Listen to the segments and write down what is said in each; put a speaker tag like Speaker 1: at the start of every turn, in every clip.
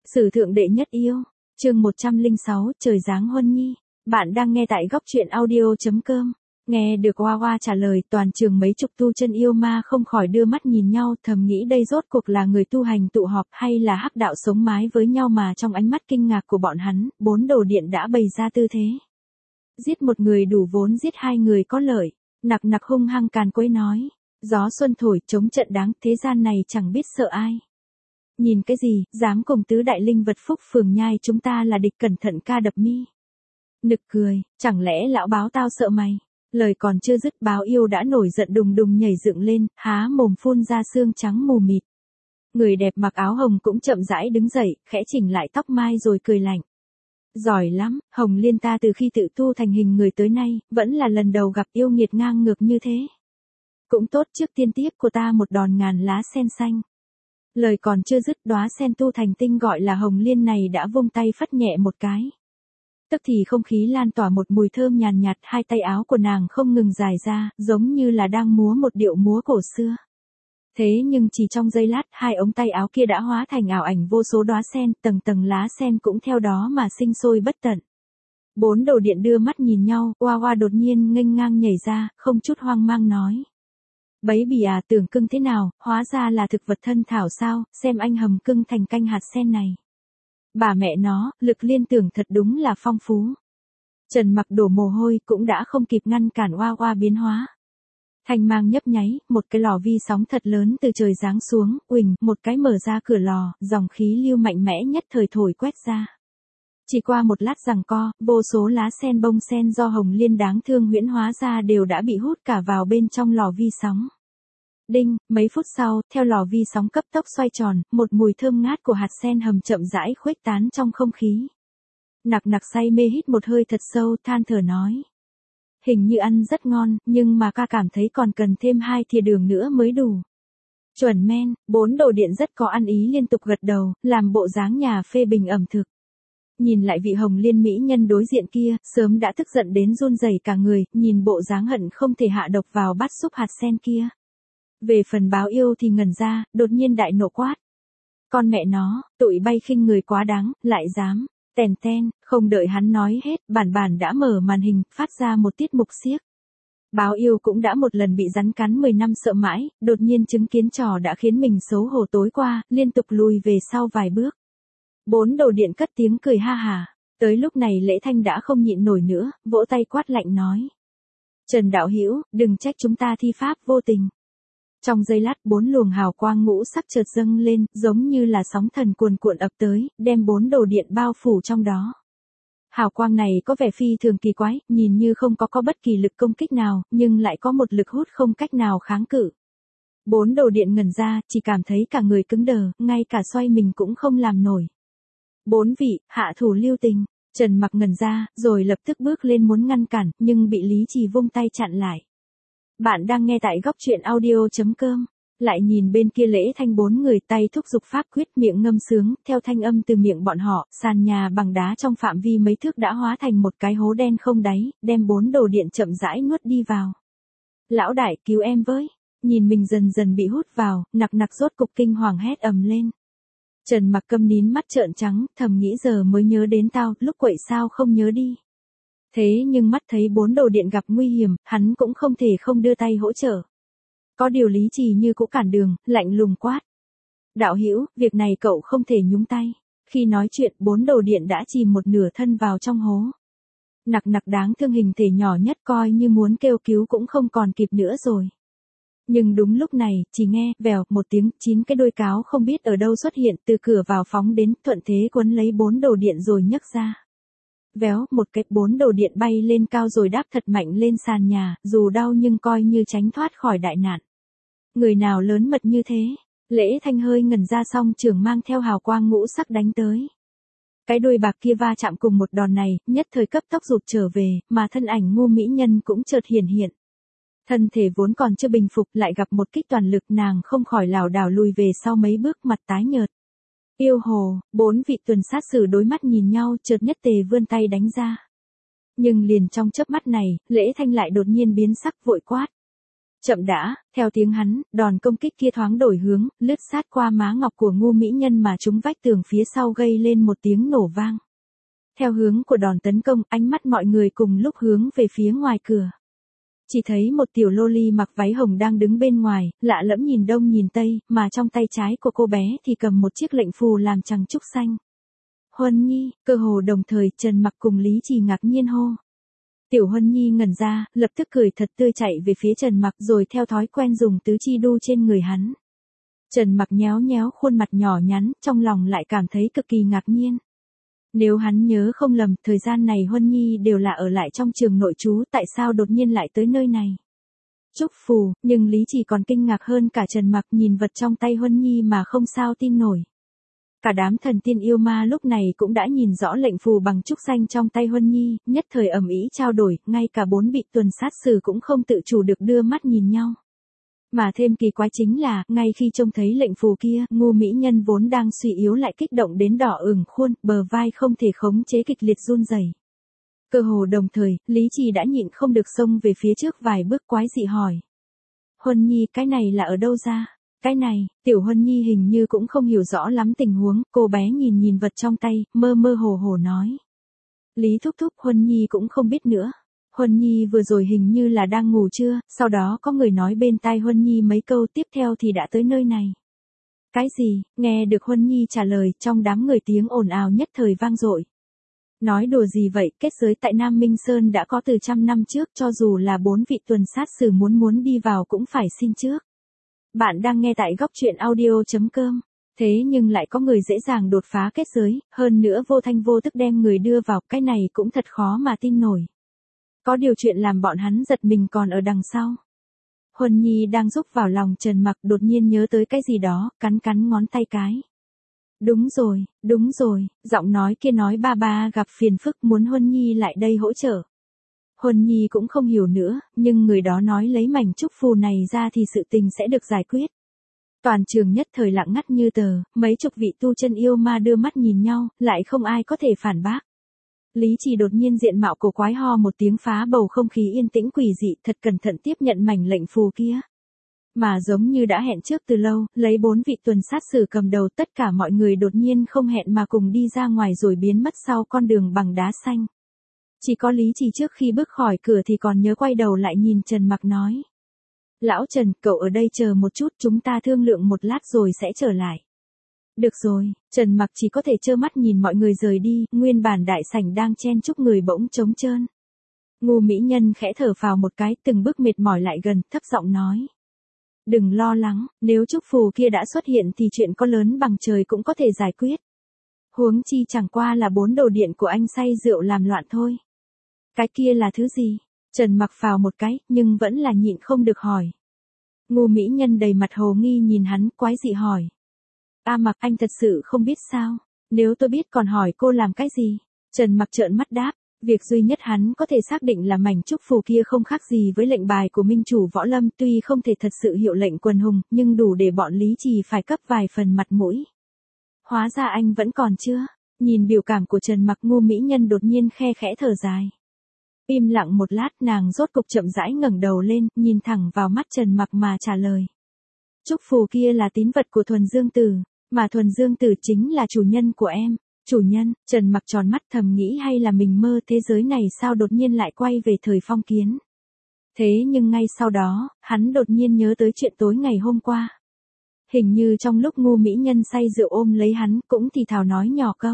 Speaker 1: Sử thượng đệ nhất yêu, chương 106, trời giáng huân nhi. Bạn đang nghe tại góc truyện audio.com. Nghe được Hoa Hoa trả lời, toàn trường mấy chục tu chân yêu ma không khỏi đưa mắt nhìn nhau, thầm nghĩ đây rốt cuộc là người tu hành tụ họp hay là hắc đạo sống mái với nhau, mà trong ánh mắt kinh ngạc của bọn hắn, 4 đồ điện đã bày ra tư thế. Giết một người đủ vốn giết hai người có lợi. Nặc nặc hung hăng càn quấy nói. Gió xuân thổi chống trận đáng, thế gian này chẳng biết sợ ai. Nhìn cái gì, dám cùng tứ đại linh vật phúc phường nhai chúng ta là địch, cẩn thận ca đập mi. Nực cười, chẳng lẽ lão báo tao sợ mày? Lời còn chưa dứt, báo yêu đã nổi giận đùng đùng nhảy dựng lên, há mồm phun ra xương trắng mù mịt. Người đẹp mặc áo hồng cũng chậm rãi đứng dậy, khẽ chỉnh lại tóc mai rồi cười lạnh. Giỏi lắm, Hồng Liên ta từ khi tự tu thành hình người tới nay, vẫn là lần đầu gặp yêu nghiệt ngang ngược như thế. Cũng tốt, trước tiên tiếp của ta một đòn ngàn lá sen xanh. Lời còn chưa dứt, đóa sen tu thành tinh gọi là Hồng Liên này đã vung tay phất nhẹ một cái. Tức thì không khí lan tỏa một mùi thơm nhàn nhạt, hai tay áo của nàng không ngừng dài ra, giống như là đang múa một điệu múa cổ xưa. Thế nhưng chỉ trong giây lát, hai ống tay áo kia đã hóa thành ảo ảnh vô số đóa sen, tầng tầng lá sen cũng theo đó mà sinh sôi bất tận. 4 đồ điện đưa mắt nhìn nhau, Hoa Hoa đột nhiên nghênh ngang nhảy ra, không chút hoang mang nói. Bấy bỉ à, tưởng cưng thế nào, hóa ra là thực vật thân thảo sao, xem anh hầm cưng thành canh hạt sen này. Bà mẹ nó, lực liên tưởng thật đúng là phong phú. Trần Mặc đổ mồ hôi cũng đã không kịp ngăn cản Hoa Hoa biến hóa. Thanh mang nhấp nháy, một cái lò vi sóng thật lớn từ trời giáng xuống, uỳnh, một cái mở ra cửa lò, dòng khí lưu mạnh mẽ nhất thời thổi quét ra. Chỉ qua một lát giằng co, vô số lá sen bông sen do Hồng Liên đáng thương huyễn hóa ra đều đã bị hút cả vào bên trong lò vi sóng. Đinh, mấy phút sau, theo lò vi sóng cấp tốc xoay tròn, một mùi thơm ngát của hạt sen hầm chậm rãi khuếch tán trong không khí. Nặc nặc say mê hít một hơi thật sâu, than thở nói. Hình như ăn rất ngon, nhưng mà ca cảm thấy còn cần thêm 2 thìa đường nữa mới đủ. Chuẩn men, 4 đồ điện rất có ăn ý liên tục gật đầu, làm bộ dáng nhà phê bình ẩm thực. Nhìn lại vị Hồng Liên mỹ nhân đối diện kia, sớm đã tức giận đến run rẩy cả người, nhìn bộ dáng hận không thể hạ độc vào bát súp hạt sen kia. Về phần báo yêu thì ngẩn ra, đột nhiên đại nộ quát. Con mẹ nó, tụi bay khinh người quá đáng, lại dám. Tèn ten, không đợi hắn nói hết, bản đã mở màn hình, phát ra một tiết mục xiếc. Báo yêu cũng đã một lần bị rắn cắn 10 năm sợ mãi, đột nhiên chứng kiến trò đã khiến mình xấu hổ tối qua, liên tục lùi về sau vài bước. 4 đồ điện cất tiếng cười ha hà. Tới lúc này Lễ Thanh đã không nhịn nổi nữa, vỗ tay quát lạnh nói. Trần đạo hữu, đừng trách chúng ta thi pháp vô tình. Trong giây lát 4 luồng hào quang ngũ sắc chợt dâng lên, giống như là sóng thần cuồn cuộn ập tới, đem 4 đồ điện bao phủ trong đó. Hào quang này có vẻ phi thường kỳ quái, nhìn như không có bất kỳ lực công kích nào, nhưng lại có một lực hút không cách nào kháng cự. 4 đồ điện ngẩn ra, chỉ cảm thấy cả người cứng đờ, ngay cả xoay mình cũng không làm nổi. 4 vị, hạ thủ lưu tình. Trần Mặc ngẩn ra, rồi lập tức bước lên muốn ngăn cản, nhưng bị Lý Trì vung tay chặn lại. Bạn đang nghe tại góc truyện audio.com. Lại nhìn bên kia Lễ Thanh 4 người tay thúc giục pháp quyết, miệng ngâm sướng, theo thanh âm từ miệng bọn họ, sàn nhà bằng đá trong phạm vi mấy thước đã hóa thành một cái hố đen không đáy, đem 4 đồ điện chậm rãi nuốt đi vào. Lão đại, cứu em với. Nhìn mình dần dần bị hút vào, nặc nặc rốt cục kinh hoàng hét ầm lên. Trần Mặc câm nín mắt trợn trắng, thầm nghĩ giờ mới nhớ đến tao, lúc quậy sao không nhớ đi. Thế nhưng mắt thấy 4 đồ điện gặp nguy hiểm, hắn cũng không thể không đưa tay hỗ trợ. Có điều Lý Trì như cũ cản đường, lạnh lùng quát. Đạo hữu, việc này cậu không thể nhúng tay. Khi nói chuyện, 4 đồ điện đã chìm một nửa thân vào trong hố. Nặc nặc đáng thương hình thể nhỏ nhất coi như muốn kêu cứu cũng không còn kịp nữa rồi. Nhưng đúng lúc này, chỉ nghe, vèo, một tiếng, 9 cái đuôi cáo không biết ở đâu xuất hiện từ cửa vào phóng đến, thuận thế quấn lấy 4 đồ điện rồi nhấc ra. Véo, một cái 4 đồ điện bay lên cao rồi đáp thật mạnh lên sàn nhà, dù đau nhưng coi như tránh thoát khỏi đại nạn. Người nào lớn mật như thế? Lễ Thanh hơi ngẩn ra, xong trường mang theo hào quang ngũ sắc đánh tới. Cái đuôi bạc kia va chạm cùng một đòn này, nhất thời cấp tốc rụt trở về, mà thân ảnh ngu mỹ nhân cũng chợt hiển hiện. Thân thể vốn còn chưa bình phục lại gặp một kích toàn lực, nàng không khỏi lảo đảo lùi về sau mấy bước, mặt tái nhợt. Yêu hồ, 4 vị tuần sát sử đối mắt nhìn nhau, chợt nhất tề vươn tay đánh ra. Nhưng liền trong chớp mắt này, Lễ Thanh lại đột nhiên biến sắc, vội quát. Chậm đã, theo tiếng hắn, đòn công kích kia thoáng đổi hướng, lướt sát qua má ngọc của ngu mỹ nhân mà trúng vách tường phía sau gây lên một tiếng nổ vang. Theo hướng của đòn tấn công, ánh mắt mọi người cùng lúc hướng về phía ngoài cửa. Chỉ thấy một tiểu lô ly mặc váy hồng đang đứng bên ngoài, lạ lẫm nhìn đông nhìn tây, mà trong tay trái của cô bé thì cầm một chiếc lệnh phù làm chằng trúc xanh. Huân Nhi, cơ hồ đồng thời Trần Mặc cùng Lý Trì ngạc nhiên hô. Tiểu Huân Nhi ngẩn ra, lập tức cười thật tươi chạy về phía Trần Mặc rồi theo thói quen dùng tứ chi đu trên người hắn. Trần Mặc nhéo nhéo khuôn mặt nhỏ nhắn, trong lòng lại cảm thấy cực kỳ ngạc nhiên. Nếu hắn nhớ không lầm, thời gian này Huân Nhi đều là ở lại trong trường nội trú, tại sao đột nhiên lại tới nơi này? Chúc phù, nhưng Lý Trì còn kinh ngạc hơn cả Trần Mặc nhìn vật trong tay Huân Nhi mà không sao tin nổi. Cả đám thần tiên yêu ma lúc này cũng đã nhìn rõ lệnh phù bằng trúc xanh trong tay Huân Nhi, nhất thời ầm ĩ trao đổi, ngay cả 4 vị tuần sát sử cũng không tự chủ được đưa mắt nhìn nhau. Mà thêm kỳ quái chính là, ngay khi trông thấy lệnh phù kia, ngu mỹ nhân vốn đang suy yếu lại kích động đến đỏ ửng khuôn, bờ vai không thể khống chế kịch liệt run rẩy. Cơ hồ đồng thời, Lý Trì đã nhịn không được xông về phía trước vài bước quái dị hỏi. Huân Nhi, cái này là ở đâu ra? Cái này, tiểu Huân Nhi hình như cũng không hiểu rõ lắm tình huống, cô bé nhìn vật trong tay, mơ mơ hồ hồ nói. Lý thúc thúc, Huân Nhi cũng không biết nữa. Huân Nhi vừa rồi hình như là đang ngủ trưa, sau đó có người nói bên tai Huân Nhi mấy câu tiếp theo thì đã tới nơi này. Cái gì? Nghe được Huân Nhi trả lời, trong đám người tiếng ồn ào nhất thời vang dội. Nói đùa gì vậy, kết giới tại Nam Minh Sơn đã có từ 100 năm trước, cho dù là 4 vị tuần sát sử muốn đi vào cũng phải xin trước. Bạn đang nghe tại góc truyện audio.com. Thế nhưng lại có người dễ dàng đột phá kết giới, hơn nữa vô thanh vô tức đem người đưa vào, cái này cũng thật khó mà tin nổi. Có điều chuyện làm bọn hắn giật mình còn ở đằng sau. Huân Nhi đang rúc vào lòng Trần Mặc đột nhiên nhớ tới cái gì đó, cắn ngón tay cái. Đúng rồi, giọng nói kia nói ba gặp phiền phức muốn Huân Nhi lại đây hỗ trợ. Huân Nhi cũng không hiểu nữa, nhưng người đó nói lấy mảnh trúc phù này ra thì sự tình sẽ được giải quyết. Toàn trường nhất thời lặng ngắt như tờ, mấy chục vị tu chân yêu ma đưa mắt nhìn nhau, lại không ai có thể phản bác. Lý Trì đột nhiên diện mạo cổ quái ho một tiếng phá bầu không khí yên tĩnh quỷ dị, thật cẩn thận tiếp nhận mảnh lệnh phù kia. Mà giống như đã hẹn trước từ lâu, lấy 4 vị tuần sát sử cầm đầu, tất cả mọi người đột nhiên không hẹn mà cùng đi ra ngoài rồi biến mất sau con đường bằng đá xanh. Chỉ có Lý Trì trước khi bước khỏi cửa thì còn nhớ quay đầu lại nhìn Trần Mặc nói. Lão Trần, cậu ở đây chờ một chút, chúng ta thương lượng một lát rồi sẽ trở lại. Được rồi, Trần Mặc chỉ có thể trơ mắt nhìn mọi người rời đi, nguyên bản đại sảnh đang chen chúc người bỗng trống trơn. Ngu mỹ nhân khẽ thở phào một cái, từng bước mệt mỏi lại gần, thấp giọng nói. Đừng lo lắng, nếu trúc phù kia đã xuất hiện thì chuyện có lớn bằng trời cũng có thể giải quyết. Huống chi chẳng qua là 4 đồ điện của anh say rượu làm loạn thôi. Cái kia là thứ gì? Trần Mặc phào một cái, nhưng vẫn là nhịn không được hỏi. Ngu mỹ nhân đầy mặt hồ nghi nhìn hắn, quái dị hỏi. Mặc, anh thật sự không biết sao? Nếu tôi biết còn hỏi cô làm cái gì? Trần Mặc trợn mắt đáp, việc duy nhất hắn có thể xác định là mảnh trúc phù kia không khác gì với lệnh bài của minh chủ võ lâm, tuy không thể thật sự hiệu lệnh quần hùng, nhưng đủ để bọn Lý Trì phải cấp vài phần mặt mũi. Hóa ra anh vẫn còn chưa? Nhìn biểu cảm của Trần Mặc, ngu mỹ nhân đột nhiên khe khẽ thở dài. Im lặng một lát, nàng rốt cục chậm rãi ngẩng đầu lên, nhìn thẳng vào mắt Trần Mặc mà trả lời. Trúc phù kia là tín vật của Thuần Dương Tử, mà Thuần Dương Tử chính là chủ nhân của em. Chủ nhân? Trần Mặc tròn mắt thầm nghĩ hay là mình mơ, thế giới này sao đột nhiên lại quay về thời phong kiến. Thế nhưng ngay sau đó, hắn đột nhiên nhớ tới chuyện tối ngày hôm qua. Hình như trong lúc ngu mỹ nhân say rượu ôm lấy hắn, cũng thì thào nói nhỏ câu.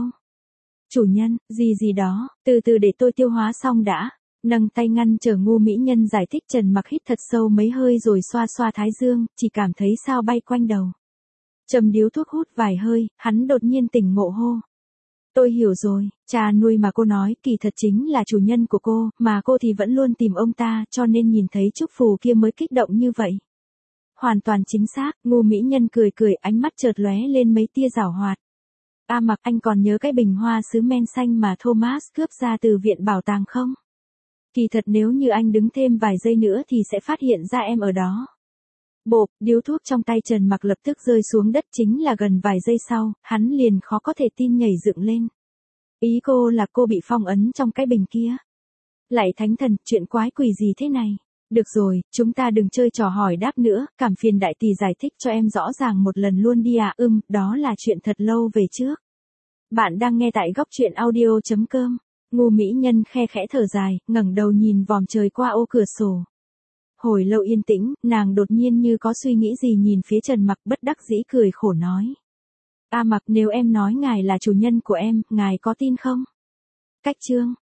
Speaker 1: Chủ nhân, gì đó, từ từ để tôi tiêu hóa xong đã. Nâng tay ngăn trở ngu mỹ nhân giải thích. Trần Mặc hít thật sâu mấy hơi rồi xoa xoa thái dương, chỉ cảm thấy sao bay quanh đầu. Châm điếu thuốc hút vài hơi, hắn đột nhiên tỉnh ngộ hô. Tôi hiểu rồi, cha nuôi mà cô nói kỳ thật chính là chủ nhân của cô, mà cô thì vẫn luôn tìm ông ta, cho nên nhìn thấy trúc phù kia mới kích động như vậy. Hoàn toàn chính xác, ngu mỹ nhân cười, ánh mắt chợt lóe lên mấy tia giảo hoạt. Mặc, anh còn nhớ cái bình hoa sứ men xanh mà Thomas cướp ra từ viện bảo tàng không? Kỳ thật nếu như anh đứng thêm vài giây nữa thì sẽ phát hiện ra em ở đó. Bộp, điếu thuốc trong tay Trần Mặc lập tức rơi xuống đất, chính là gần vài giây sau, hắn liền khó có thể tin nhảy dựng lên. Ý cô là cô bị phong ấn trong cái bình kia. Lạy thánh thần, chuyện quái quỷ gì thế này? Được rồi, chúng ta đừng chơi trò hỏi đáp nữa, cảm phiền đại tỷ giải thích cho em rõ ràng một lần luôn đi à. Đó là chuyện thật lâu về trước. Bạn đang nghe tại góc truyện audio.com. Ngu mỹ nhân khe khẽ thở dài, ngẩng đầu nhìn vòm trời qua ô cửa sổ. Hồi lâu yên tĩnh, nàng đột nhiên như có suy nghĩ gì nhìn phía Trần Mặc, bất đắc dĩ cười khổ nói. A Mặc, nếu em nói ngài là chủ nhân của em, ngài có tin không? Cách chương.